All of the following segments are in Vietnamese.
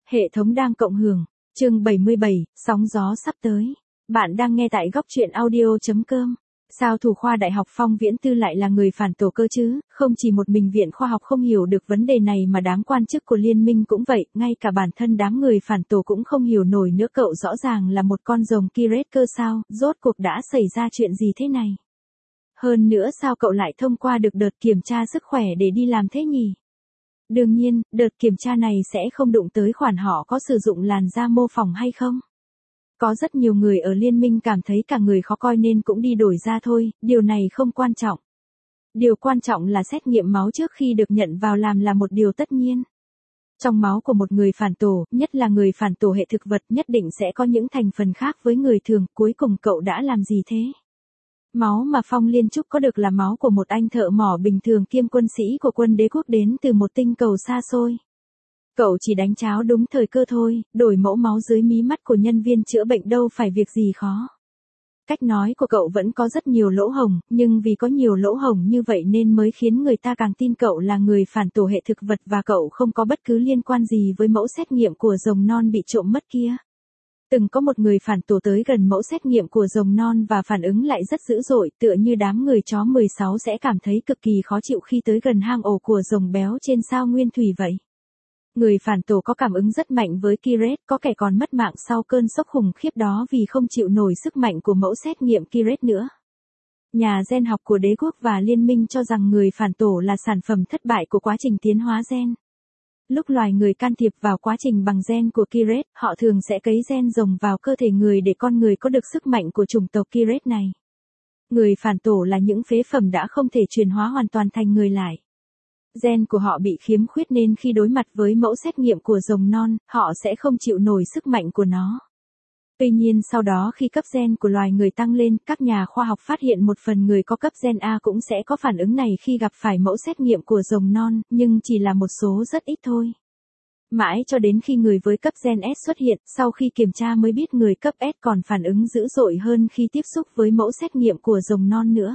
Hệ thống đang cộng hưởng. Chương 77, sóng gió sắp tới. Bạn đang nghe tại góc truyện audio.com. Sao thủ khoa Đại học Phong Viễn Tư lại là người phản tổ cơ chứ? Không chỉ một mình Viện Khoa học không hiểu được vấn đề này mà đám quan chức của liên minh cũng vậy, ngay cả bản thân đám người phản tổ cũng không hiểu nổi nữa. Cậu rõ ràng là một con rồng Kiret cơ sao, rốt cuộc đã xảy ra chuyện gì thế này? Hơn nữa sao cậu lại thông qua được đợt kiểm tra sức khỏe để đi làm thế nhỉ? Đương nhiên, đợt kiểm tra này sẽ không đụng tới khoản họ có sử dụng làn da mô phỏng hay không. Có rất nhiều người ở liên minh cảm thấy cả người khó coi nên cũng đi đổi da thôi, điều này không quan trọng. Điều quan trọng là xét nghiệm máu trước khi được nhận vào làm là một điều tất nhiên. Trong máu của một người phản tổ, nhất là người phản tổ hệ thực vật, nhất định sẽ có những thành phần khác với người thường. Cuối cùng cậu đã làm gì thế? Máu mà Phong Liên Trúc có được là máu của một anh thợ mỏ bình thường kiêm quân sĩ của quân đế quốc đến từ một tinh cầu xa xôi. Cậu chỉ đánh cháo đúng thời cơ thôi, đổi mẫu máu dưới mí mắt của nhân viên chữa bệnh đâu phải việc gì khó. Cách nói của cậu vẫn có rất nhiều lỗ hổng, nhưng vì có nhiều lỗ hổng như vậy nên mới khiến người ta càng tin cậu là người phản tổ hệ thực vật và cậu không có bất cứ liên quan gì với mẫu xét nghiệm của rồng non bị trộm mất kia. Từng có một người phản tổ tới gần mẫu xét nghiệm của rồng non và phản ứng lại rất dữ dội, tựa như đám người chó 16 sẽ cảm thấy cực kỳ khó chịu khi tới gần hang ổ của rồng béo trên sao nguyên thủy vậy. Người phản tổ có cảm ứng rất mạnh với Kiret, có kẻ còn mất mạng sau cơn sốc khủng khiếp đó vì không chịu nổi sức mạnh của mẫu xét nghiệm Kiret nữa. Nhà gen học của đế quốc và liên minh cho rằng người phản tổ là sản phẩm thất bại của quá trình tiến hóa gen. Lúc loài người can thiệp vào quá trình bằng gen của Kiret, họ thường sẽ cấy gen rồng vào cơ thể người để con người có được sức mạnh của chủng tộc Kiret này. Người phản tổ là những phế phẩm đã không thể chuyển hóa hoàn toàn thành người lại. Gen của họ bị khiếm khuyết nên khi đối mặt với mẫu xét nghiệm của rồng non, họ sẽ không chịu nổi sức mạnh của nó. Tuy nhiên sau đó khi cấp gen của loài người tăng lên, các nhà khoa học phát hiện một phần người có cấp gen A cũng sẽ có phản ứng này khi gặp phải mẫu xét nghiệm của rồng non, nhưng chỉ là một số rất ít thôi. Mãi cho đến khi người với cấp gen S xuất hiện, sau khi kiểm tra mới biết người cấp S còn phản ứng dữ dội hơn khi tiếp xúc với mẫu xét nghiệm của rồng non nữa.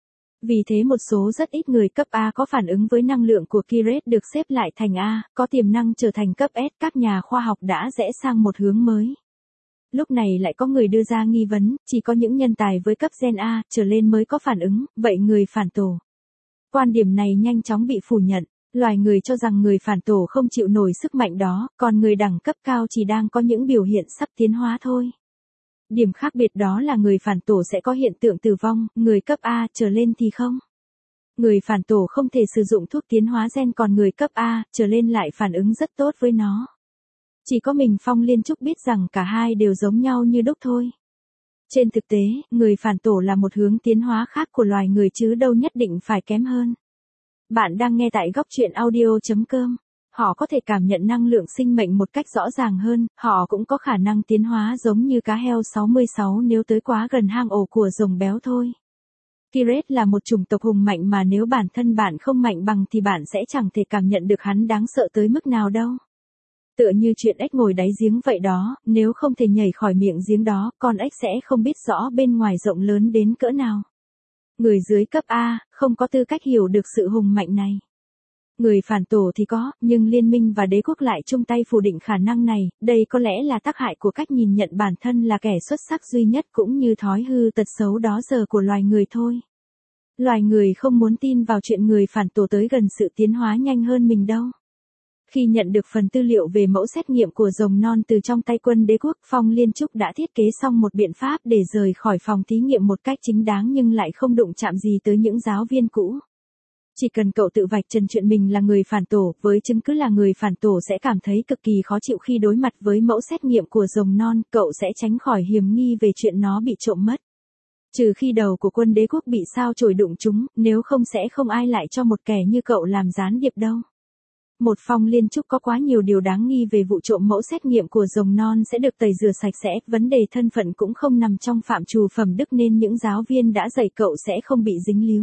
Vì thế một số rất ít người cấp A có phản ứng với năng lượng của Kiret được xếp lại thành A, có tiềm năng trở thành cấp S. Các nhà khoa học đã rẽ sang một hướng mới. Lúc này lại có người đưa ra nghi vấn, chỉ có những nhân tài với cấp gen A trở lên mới có phản ứng, vậy người phản tổ. Quan điểm này nhanh chóng bị phủ nhận. Loài người cho rằng người phản tổ không chịu nổi sức mạnh đó, còn người đẳng cấp cao chỉ đang có những biểu hiện sắp tiến hóa thôi. Điểm khác biệt đó là người phản tổ sẽ có hiện tượng tử vong, người cấp A trở lên thì không. Người phản tổ không thể sử dụng thuốc tiến hóa gen còn người cấp A trở lên lại phản ứng rất tốt với nó. Chỉ có mình Phong Liên Trúc biết rằng cả hai đều giống nhau như đúc thôi. Trên thực tế, người phản tổ là một hướng tiến hóa khác của loài người chứ đâu nhất định phải kém hơn. Bạn đang nghe tại góc truyện audio.com. Họ có thể cảm nhận năng lượng sinh mệnh một cách rõ ràng hơn, họ cũng có khả năng tiến hóa giống như cá heo 66 nếu tới quá gần hang ổ của rồng béo thôi. Kiret là một chủng tộc hùng mạnh mà nếu bản thân bạn không mạnh bằng thì bạn sẽ chẳng thể cảm nhận được hắn đáng sợ tới mức nào đâu. Tựa như chuyện ếch ngồi đáy giếng vậy đó, nếu không thể nhảy khỏi miệng giếng đó, con ếch sẽ không biết rõ bên ngoài rộng lớn đến cỡ nào. Người dưới cấp A, không có tư cách hiểu được sự hùng mạnh này. Người phản tổ thì có, nhưng liên minh và đế quốc lại chung tay phủ định khả năng này, đây có lẽ là tác hại của cách nhìn nhận bản thân là kẻ xuất sắc duy nhất cũng như thói hư tật xấu đó giờ của loài người thôi. Loài người không muốn tin vào chuyện người phản tổ tới gần sự tiến hóa nhanh hơn mình đâu. Khi nhận được phần tư liệu về mẫu xét nghiệm của rồng non từ trong tay quân đế quốc, Phong Liên Trúc đã thiết kế xong một biện pháp để rời khỏi phòng thí nghiệm một cách chính đáng nhưng lại không đụng chạm gì tới những giáo viên cũ. Chỉ cần cậu tự vạch trần chuyện mình là người phản tổ, với chứng cứ là người phản tổ sẽ cảm thấy cực kỳ khó chịu khi đối mặt với mẫu xét nghiệm của rồng non, cậu sẽ tránh khỏi hiểm nghi về chuyện nó bị trộm mất. Trừ khi đầu của quân đế quốc bị sao chổi đụng chúng, nếu không sẽ không ai lại cho một kẻ như cậu làm gián điệp đâu. Một Phong Liên Trúc có quá nhiều điều đáng nghi về vụ trộm mẫu xét nghiệm của rồng non sẽ được tẩy rửa sạch sẽ, vấn đề thân phận cũng không nằm trong phạm trù phẩm đức nên những giáo viên đã dạy cậu sẽ không bị dính líu.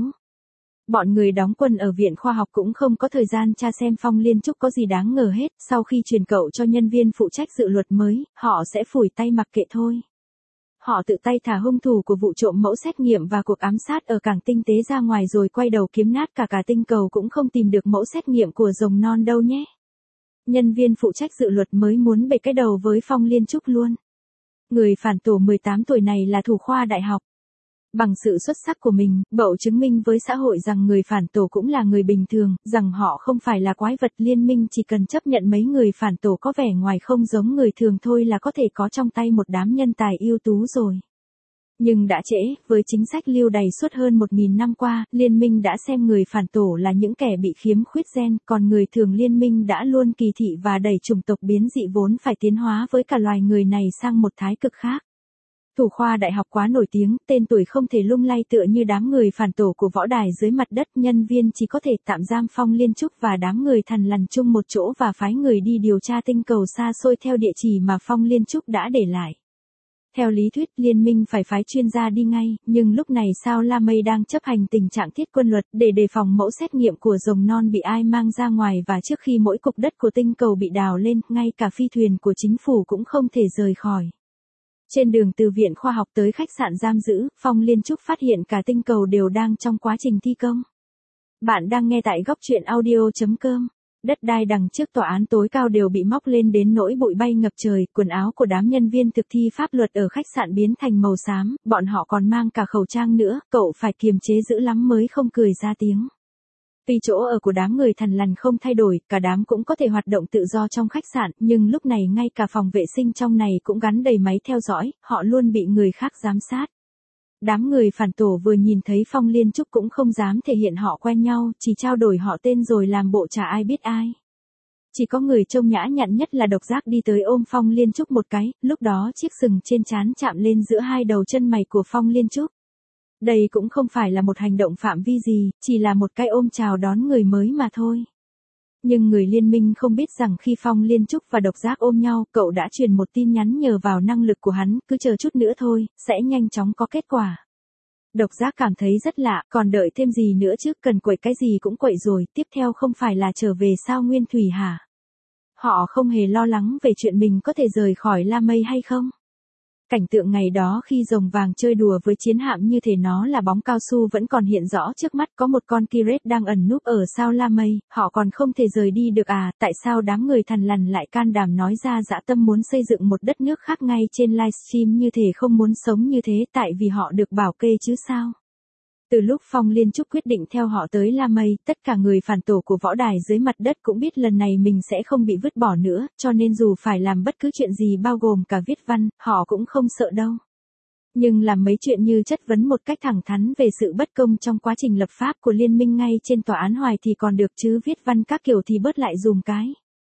Bọn người đóng quân ở viện khoa học cũng không có thời gian tra xem Phong Liên Trúc có gì đáng ngờ hết, sau khi truyền cậu cho nhân viên phụ trách dự luật mới, họ sẽ phủi tay mặc kệ thôi. Họ tự tay thả hung thủ của vụ trộm mẫu xét nghiệm và cuộc ám sát ở cảng tinh tế ra ngoài rồi quay đầu kiếm nát cả tinh cầu cũng không tìm được mẫu xét nghiệm của rồng non đâu nhé. Nhân viên phụ trách dự luật mới muốn bể cái đầu với Phong Liên Trúc luôn. Người phản tổ 18 tuổi này là thủ khoa đại học. Bằng sự xuất sắc của mình, Bậu chứng minh với xã hội rằng người phản tổ cũng là người bình thường, rằng họ không phải là quái vật. Liên minh chỉ cần chấp nhận mấy người phản tổ có vẻ ngoài không giống người thường thôi là có thể có trong tay một đám nhân tài ưu tú rồi. Nhưng đã trễ, với chính sách lưu đày suốt hơn 1.000 năm qua, liên minh đã xem người phản tổ là những kẻ bị khiếm khuyết gen, còn người thường liên minh đã luôn kỳ thị và đẩy chủng tộc biến dị vốn phải tiến hóa với cả loài người này sang một thái cực khác. Thủ khoa đại học quá nổi tiếng, tên tuổi không thể lung lay tựa như đám người phản tổ của võ đài dưới mặt đất. Nhân viên chỉ có thể tạm giam Phong Liên Trúc và đám người thằn lằn chung một chỗ và phái người đi điều tra tinh cầu xa xôi theo địa chỉ mà Phong Liên Trúc đã để lại. Theo lý thuyết liên minh phải phái chuyên gia đi ngay, nhưng lúc này Sao La Mây đang chấp hành tình trạng thiết quân luật để đề phòng mẫu xét nghiệm của rồng non bị ai mang ra ngoài, và trước khi mỗi cục đất của tinh cầu bị đào lên, ngay cả phi thuyền của chính phủ cũng không thể rời khỏi. Trên đường từ viện khoa học tới khách sạn giam giữ, Phong Liên Trúc phát hiện cả tinh cầu đều đang trong quá trình thi công. Bạn đang nghe tại góc truyện audio.com. Đất đai đằng trước tòa án tối cao đều bị móc lên đến nỗi bụi bay ngập trời, quần áo của đám nhân viên thực thi pháp luật ở khách sạn biến thành màu xám, bọn họ còn mang cả khẩu trang nữa, cậu phải kiềm chế dữ lắm mới không cười ra tiếng. Tuy chỗ ở của đám người thằn lằn không thay đổi, cả đám cũng có thể hoạt động tự do trong khách sạn, nhưng lúc này ngay cả phòng vệ sinh trong này cũng gắn đầy máy theo dõi, họ luôn bị người khác giám sát. Đám người phản tổ vừa nhìn thấy Phong Liên Trúc cũng không dám thể hiện họ quen nhau, chỉ trao đổi họ tên rồi làm bộ chả ai biết ai. Chỉ có người trông nhã nhặn nhất là Độc Giác đi tới ôm Phong Liên Trúc một cái, lúc đó chiếc sừng trên trán chạm lên giữa hai đầu chân mày của Phong Liên Trúc. Đây cũng không phải là một hành động phạm vi gì, chỉ là một cái ôm chào đón người mới mà thôi. Nhưng người liên minh không biết rằng khi Phong Liên Trúc và Độc Giác ôm nhau, cậu đã truyền một tin nhắn nhờ vào năng lực của hắn, cứ chờ chút nữa thôi, sẽ nhanh chóng có kết quả. Độc Giác cảm thấy rất lạ, còn đợi thêm gì nữa chứ, cần quậy cái gì cũng quậy rồi, tiếp theo không phải là trở về sao Nguyên Thủy hả? Họ không hề lo lắng về chuyện mình có thể rời khỏi La Mây hay không. Cảnh tượng ngày đó khi rồng vàng chơi đùa với chiến hạm như thể nó là bóng cao su vẫn còn hiện rõ trước mắt. Có một con Kiret đang ẩn núp ở sao La Mây, họ còn không thể rời đi được à? Tại sao đám người thằn lằn lại can đảm nói ra dã tâm muốn xây dựng một đất nước khác ngay trên livestream như thể không muốn sống như thế, tại vì họ được bảo kê chứ sao? Từ lúc Phong Liên Trúc quyết định theo họ tới La Mây, tất cả người phản tổ của võ đài dưới mặt đất cũng biết lần này mình sẽ không bị vứt bỏ nữa, cho nên dù phải làm bất cứ chuyện gì bao gồm cả viết văn, họ cũng không sợ đâu. Nhưng làm mấy chuyện như chất vấn một cách thẳng thắn về sự bất công trong quá trình lập pháp của liên minh ngay trên tòa án Hoài thì còn được chứ, viết văn các kiểu thì bớt lại dùm cái.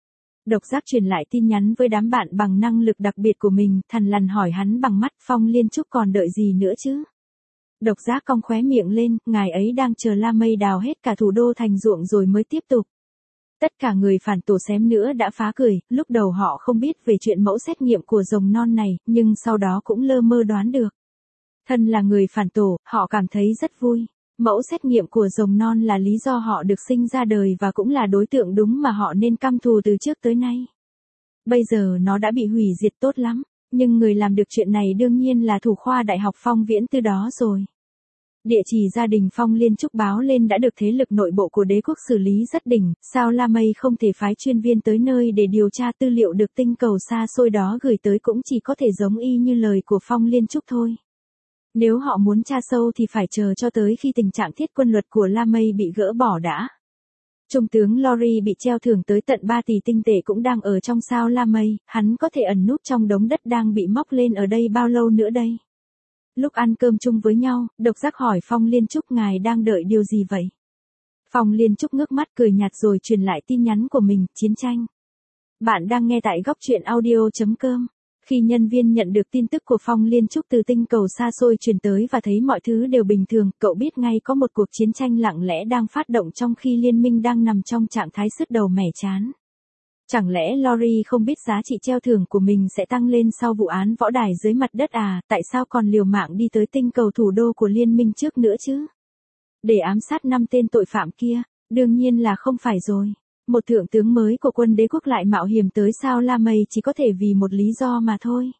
Độc Giác truyền lại tin nhắn với đám bạn bằng năng lực đặc biệt của mình, thằn lằn hỏi hắn bằng mắt Phong Liên Trúc còn đợi gì nữa chứ? Độc Giác cong khóe miệng lên, ngài ấy đang chờ La Mây đào hết cả thủ đô thành ruộng rồi mới tiếp tục. Tất cả người phản tổ xém nữa đã phá cười, lúc đầu họ không biết về chuyện mẫu xét nghiệm của rồng non này, nhưng sau đó cũng lơ mơ đoán được. Thân là người phản tổ, họ cảm thấy rất vui. Mẫu xét nghiệm của rồng non là lý do họ được sinh ra đời và cũng là đối tượng đúng mà họ nên căm thù từ trước tới nay. Bây giờ nó đã bị hủy diệt tốt lắm. Nhưng người làm được chuyện này đương nhiên là thủ khoa đại học Phong Viễn Tư đó rồi. Địa chỉ gia đình Phong Liên Trúc báo lên đã được thế lực nội bộ của đế quốc xử lý rất đỉnh, sao La Mây không thể phái chuyên viên tới nơi để điều tra tư liệu được tinh cầu xa xôi đó gửi tới, cũng chỉ có thể giống y như lời của Phong Liên Trúc thôi. Nếu họ muốn tra sâu thì phải chờ cho tới khi tình trạng thiết quân luật của La Mây bị gỡ bỏ đã. Trung tướng Lori bị treo thưởng tới tận 3 tỷ tinh tệ cũng đang ở trong sao La Mây, hắn có thể ẩn núp trong đống đất đang bị móc lên ở đây bao lâu nữa đây? Lúc ăn cơm chung với nhau, Độc Giác hỏi Phong Liên Trúc ngài đang đợi điều gì vậy? Phong Liên Trúc ngước mắt cười nhạt rồi truyền lại tin nhắn của mình, chiến tranh. Bạn đang nghe tại góc truyện audio.com. Khi nhân viên nhận được tin tức của Phong Liên Trúc từ tinh cầu xa xôi truyền tới và thấy mọi thứ đều bình thường, cậu biết ngay có một cuộc chiến tranh lặng lẽ đang phát động trong khi liên minh đang nằm trong trạng thái sứt đầu mẻ trán. Chẳng lẽ Lori không biết giá trị treo thưởng của mình sẽ tăng lên sau vụ án võ đài dưới mặt đất à? Tại sao còn liều mạng đi tới tinh cầu thủ đô của liên minh trước nữa chứ? Để ám sát 5 tên tội phạm kia? Đương nhiên là không phải rồi. Một thượng tướng mới của quân đế quốc lại mạo hiểm tới sao La Mây chỉ có thể vì một lý do mà thôi.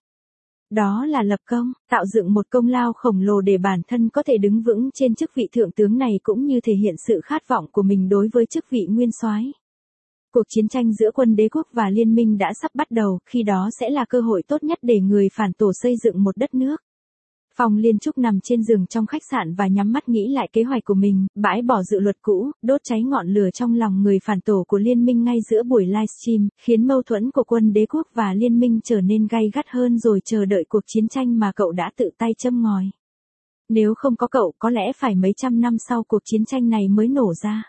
Đó là lập công, tạo dựng một công lao khổng lồ để bản thân có thể đứng vững trên chức vị thượng tướng này, cũng như thể hiện sự khát vọng của mình đối với chức vị nguyên soái. Cuộc chiến tranh giữa quân đế quốc và liên minh đã sắp bắt đầu, khi đó sẽ là cơ hội tốt nhất để người phản tổ xây dựng một đất nước. Phong Liên Trúc nằm trên giường trong khách sạn và nhắm mắt nghĩ lại kế hoạch của mình, bãi bỏ dự luật cũ, đốt cháy ngọn lửa trong lòng người phản tổ của liên minh ngay giữa buổi livestream, khiến mâu thuẫn của quân đế quốc và liên minh trở nên gay gắt hơn rồi chờ đợi cuộc chiến tranh mà cậu đã tự tay châm ngòi. Nếu không có cậu, có lẽ phải mấy trăm năm sau cuộc chiến tranh này mới nổ ra.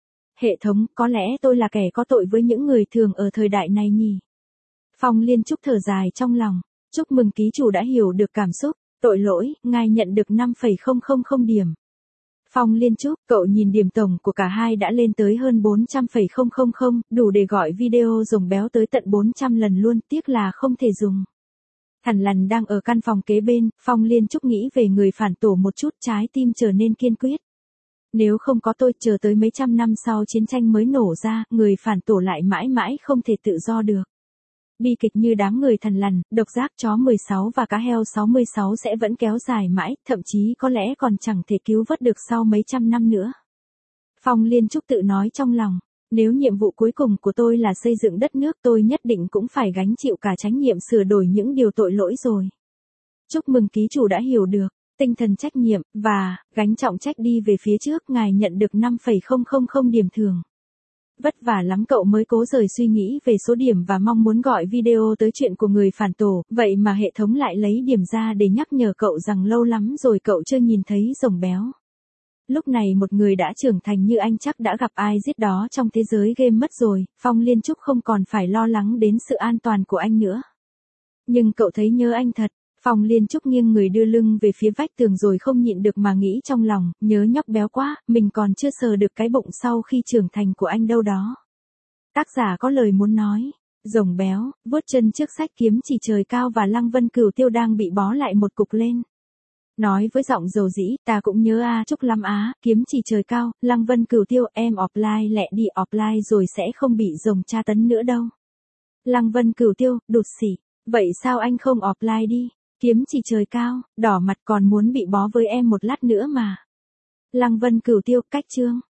Hệ thống, có lẽ tôi là kẻ có tội với những người thường ở thời đại này nhỉ? Phong Liên Trúc thở dài trong lòng. Chúc mừng ký chủ đã hiểu được cảm xúc. Tội lỗi, ngài nhận được 5,000 điểm. Phong Liên Trúc, cậu nhìn điểm tổng của cả hai đã lên tới hơn 400,000, đủ để gọi video rồng béo tới tận 400 lần luôn, tiếc là không thể dùng. Thằn Lằn đang ở căn phòng kế bên, Phong Liên Trúc nghĩ về người phản tổ một chút, trái tim trở nên kiên quyết. Nếu không có tôi, chờ tới mấy trăm năm sau chiến tranh mới nổ ra, người phản tổ lại mãi mãi không thể tự do được. Bi kịch như đám người Thằn Lằn, độc giác chó 16 và cá heo 66 sẽ vẫn kéo dài mãi, thậm chí có lẽ còn chẳng thể cứu vớt được sau mấy trăm năm nữa. Phong Liên Trúc tự nói trong lòng, nếu nhiệm vụ cuối cùng của tôi là xây dựng đất nước, tôi nhất định cũng phải gánh chịu cả trách nhiệm sửa đổi những điều tội lỗi rồi. Chúc mừng ký chủ đã hiểu được tinh thần trách nhiệm và gánh trọng trách đi về phía trước, ngài nhận được 5,000 điểm thưởng. Vất vả lắm cậu mới cố rời suy nghĩ về số điểm và mong muốn gọi video tới chuyện của người phản tổ, vậy mà hệ thống lại lấy điểm ra để nhắc nhở cậu rằng lâu lắm rồi cậu chưa nhìn thấy rồng béo. Lúc này một người đã trưởng thành như anh chắc đã gặp ai giết đó trong thế giới game mất rồi, Phong Liên Trúc không còn phải lo lắng đến sự an toàn của anh nữa. Nhưng cậu thấy nhớ anh thật. Phong Liên Trúc nghiêng người đưa lưng về phía vách tường rồi không nhịn được mà nghĩ trong lòng, nhớ nhóc béo quá, mình còn chưa sờ được cái bụng sau khi trưởng thành của anh đâu đó. Tác giả có lời muốn nói, rồng béo, vuốt chân trước sách kiếm chỉ trời cao và Lăng Vân Cửu Tiêu đang bị bó lại một cục lên. Nói với giọng dầu dĩ, ta cũng nhớ Trúc lắm kiếm chỉ trời cao, Lăng Vân Cửu Tiêu, em offline lẹ đi, offline rồi sẽ không bị rồng tra tấn nữa đâu. Lăng Vân Cửu Tiêu, đụt xỉ, vậy sao anh không offline đi? Kiếm chỉ trời cao, đỏ mặt còn muốn bị bó với em một lát nữa mà. Lăng Vân Cửu Tiêu, cách chương.